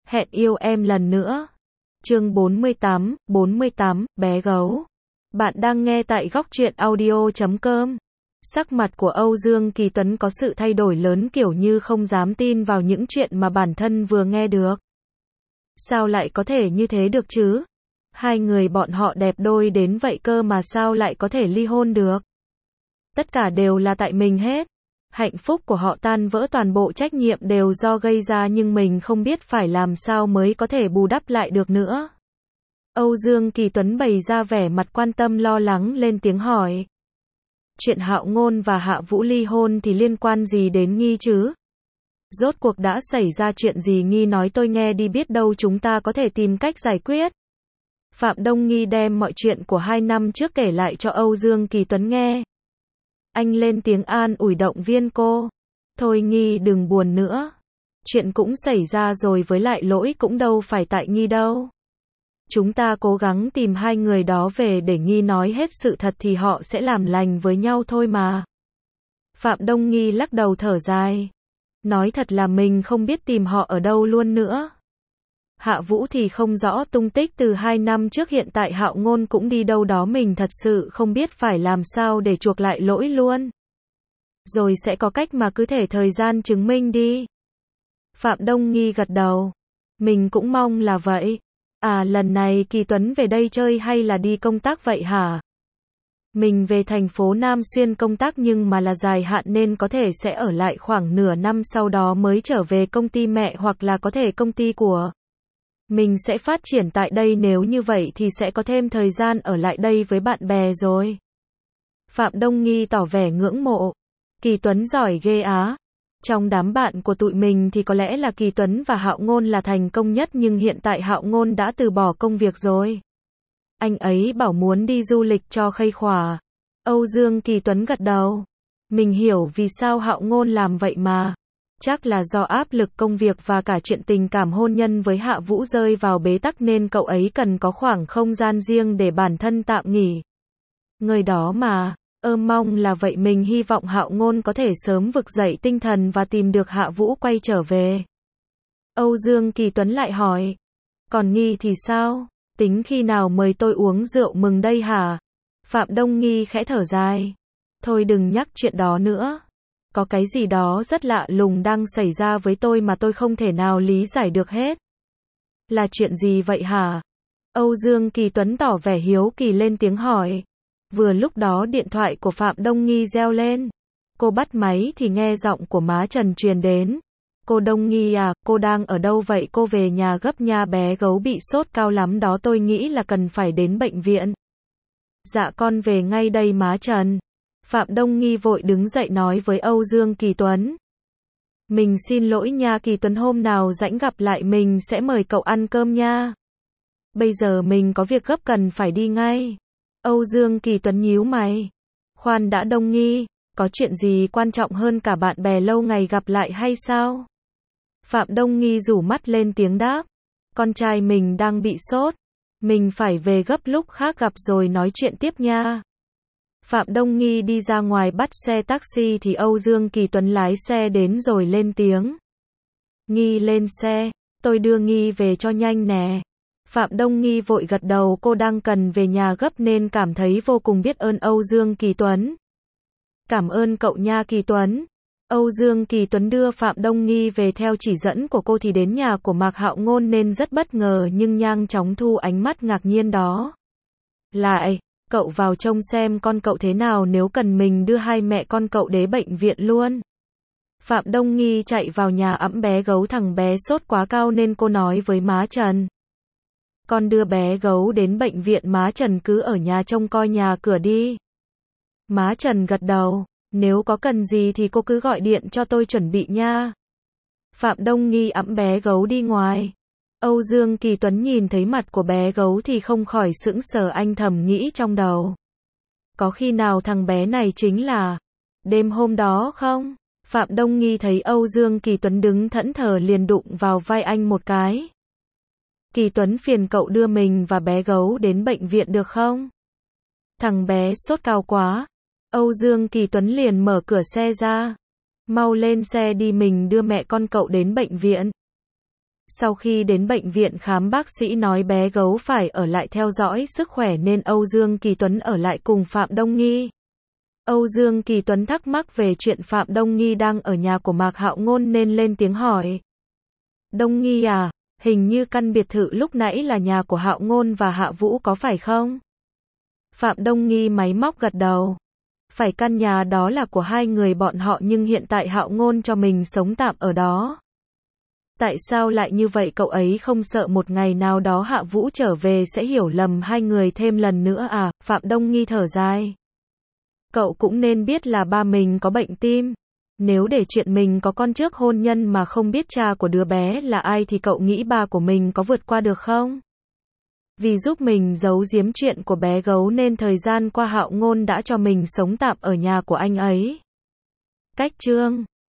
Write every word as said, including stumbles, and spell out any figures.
Hẹn yêu em lần nữa. Chương bốn mươi tám, bốn mươi tám, bé gấu. Bạn đang nghe tại góc truyện audio chấm com. Sắc mặt của Âu Dương Kỳ Tuấn có sự thay đổi lớn kiểu như không dám tin vào những chuyện mà bản thân vừa nghe được. Sao lại có thể như thế được chứ? Hai người bọn họ đẹp đôi đến vậy cơ mà sao lại có thể ly hôn được? Tất cả đều là tại mình hết. Hạnh phúc của họ tan vỡ, toàn bộ trách nhiệm đều do gây ra, nhưng mình không biết phải làm sao mới có thể bù đắp lại được nữa. Âu Dương Kỳ Tuấn bày ra vẻ mặt quan tâm lo lắng, lên tiếng hỏi. Chuyện Hạo Ngôn và Hạ Vũ ly hôn thì liên quan gì đến Nghi chứ? Rốt cuộc đã xảy ra chuyện gì? Nghi nói tôi nghe đi, biết đâu chúng ta có thể tìm cách giải quyết. Phạm Đông Nghi đem mọi chuyện của hai năm trước kể lại cho Âu Dương Kỳ Tuấn nghe. Anh lên tiếng an ủi động viên cô. Thôi Nghi đừng buồn nữa. Chuyện cũng xảy ra rồi, với lại lỗi cũng đâu phải tại Nghi đâu. Chúng ta cố gắng tìm hai người đó về để Nghi nói hết sự thật thì họ sẽ làm lành với nhau thôi mà. Phạm Đông Nghi lắc đầu thở dài. Nói thật là mình không biết tìm họ ở đâu luôn nữa. Hạ Vũ thì không rõ tung tích từ hai năm trước, hiện tại Hạo Ngôn cũng đi đâu đó, mình thật sự không biết phải làm sao để chuộc lại lỗi luôn. Rồi sẽ có cách mà, cứ thể thời gian chứng minh đi. Phạm Đông Nghi gật đầu. Mình cũng mong là vậy. À, lần này Kỳ Tuấn về đây chơi hay là đi công tác vậy hả? Mình về thành phố Nam Xuyên công tác nhưng mà là dài hạn nên có thể sẽ ở lại khoảng nửa năm, sau đó mới trở về công ty mẹ, hoặc là có thể công ty của mình sẽ phát triển tại đây, nếu như vậy thì sẽ có thêm thời gian ở lại đây với bạn bè rồi. Phạm Đông Nghi tỏ vẻ ngưỡng mộ. Kỳ Tuấn giỏi ghê á. Trong đám bạn của tụi mình thì có lẽ là Kỳ Tuấn và Hạo Ngôn là thành công nhất, nhưng hiện tại Hạo Ngôn đã từ bỏ công việc rồi. Anh ấy bảo muốn đi du lịch cho khuây khỏa. Âu Dương Kỳ Tuấn gật đầu. Mình hiểu vì sao Hạo Ngôn làm vậy mà. Chắc là do áp lực công việc và cả chuyện tình cảm hôn nhân với Hạ Vũ rơi vào bế tắc nên cậu ấy cần có khoảng không gian riêng để bản thân tạm nghỉ. Người đó mà, ơ mong là vậy, mình hy vọng Hạo Ngôn có thể sớm vực dậy tinh thần và tìm được Hạ Vũ quay trở về. Âu Dương Kỳ Tuấn lại hỏi. Còn Nghi thì sao? Tính khi nào mời tôi uống rượu mừng đây hả? Phạm Đông Nghi khẽ thở dài. Thôi đừng nhắc chuyện đó nữa. Có cái gì đó rất lạ lùng đang xảy ra với tôi mà tôi không thể nào lý giải được hết. Là chuyện gì vậy hả? Âu Dương Kỳ Tuấn tỏ vẻ hiếu kỳ, lên tiếng hỏi. Vừa lúc đó điện thoại của Phạm Đông Nghi reo lên. Cô bắt máy thì nghe giọng của má Trần truyền đến. Cô Đông Nghi à, cô đang ở đâu vậy? Cô về nhà gấp nha, bé gấu bị sốt cao lắm đó, tôi nghĩ là cần phải đến bệnh viện. Dạ con về ngay đây má Trần. Phạm Đông Nghi vội đứng dậy nói với Âu Dương Kỳ Tuấn. Mình xin lỗi nha Kỳ Tuấn, hôm nào rảnh gặp lại mình sẽ mời cậu ăn cơm nha. Bây giờ mình có việc gấp cần phải đi ngay. Âu Dương Kỳ Tuấn nhíu mày. Khoan đã Đông Nghi, có chuyện gì quan trọng hơn cả bạn bè lâu ngày gặp lại hay sao? Phạm Đông Nghi rủ mắt lên tiếng đáp. Con trai mình đang bị sốt. Mình phải về gấp, lúc khác gặp rồi nói chuyện tiếp nha. Phạm Đông Nghi đi ra ngoài bắt xe taxi thì Âu Dương Kỳ Tuấn lái xe đến rồi lên tiếng. Nghi lên xe, tôi đưa Nghi về cho nhanh nè. Phạm Đông Nghi vội gật đầu, cô đang cần về nhà gấp nên cảm thấy vô cùng biết ơn Âu Dương Kỳ Tuấn. Cảm ơn cậu nha Kỳ Tuấn. Âu Dương Kỳ Tuấn đưa Phạm Đông Nghi về theo chỉ dẫn của cô thì đến nhà của Mạc Hạo Ngôn nên rất bất ngờ, nhưng nhanh chóng thu ánh mắt ngạc nhiên đó. Lại, cậu vào trông xem con cậu thế nào, nếu cần mình đưa hai mẹ con cậu đến bệnh viện luôn. Phạm Đông Nghi chạy vào nhà ẵm bé gấu, thằng bé sốt quá cao nên cô nói với má Trần. Con đưa bé gấu đến bệnh viện, má Trần cứ ở nhà trông coi nhà cửa đi. Má Trần gật đầu. Nếu có cần gì thì cô cứ gọi điện cho tôi chuẩn bị nha. Phạm Đông Nghi ẵm bé gấu đi ngoài. Âu Dương Kỳ Tuấn nhìn thấy mặt của bé gấu thì không khỏi sững sờ, anh thầm nghĩ trong đầu. Có khi nào thằng bé này chính là đêm hôm đó không? Phạm Đông Nghi thấy Âu Dương Kỳ Tuấn đứng thẫn thờ liền đụng vào vai anh một cái. Kỳ Tuấn, phiền cậu đưa mình và bé gấu đến bệnh viện được không? Thằng bé sốt cao quá. Âu Dương Kỳ Tuấn liền mở cửa xe ra. Mau lên xe đi, mình đưa mẹ con cậu đến bệnh viện. Sau khi đến bệnh viện khám bác sĩ nói bé gấu phải ở lại theo dõi sức khỏe nên Âu Dương Kỳ Tuấn ở lại cùng Phạm Đông Nghi. Âu Dương Kỳ Tuấn thắc mắc về chuyện Phạm Đông Nghi đang ở nhà của Mạc Hạo Ngôn nên lên tiếng hỏi. Đông Nghi à, hình như căn biệt thự lúc nãy là nhà của Hạo Ngôn và Hạ Vũ có phải không? Phạm Đông Nghi máy móc gật đầu. Phải, căn nhà đó là của hai người bọn họ nhưng hiện tại Hạo Ngôn cho mình sống tạm ở đó. Tại sao lại như vậy, cậu ấy không sợ một ngày nào đó Hạ Vũ trở về sẽ hiểu lầm hai người thêm lần nữa à? Phạm Đông Nghi thở dài. Cậu cũng nên biết là ba mình có bệnh tim. Nếu để chuyện mình có con trước hôn nhân mà không biết cha của đứa bé là ai thì cậu nghĩ ba của mình có vượt qua được không? Vì giúp mình giấu giếm chuyện của bé gấu nên thời gian qua Hạo Ngôn đã cho mình sống tạm ở nhà của anh ấy. Cách chương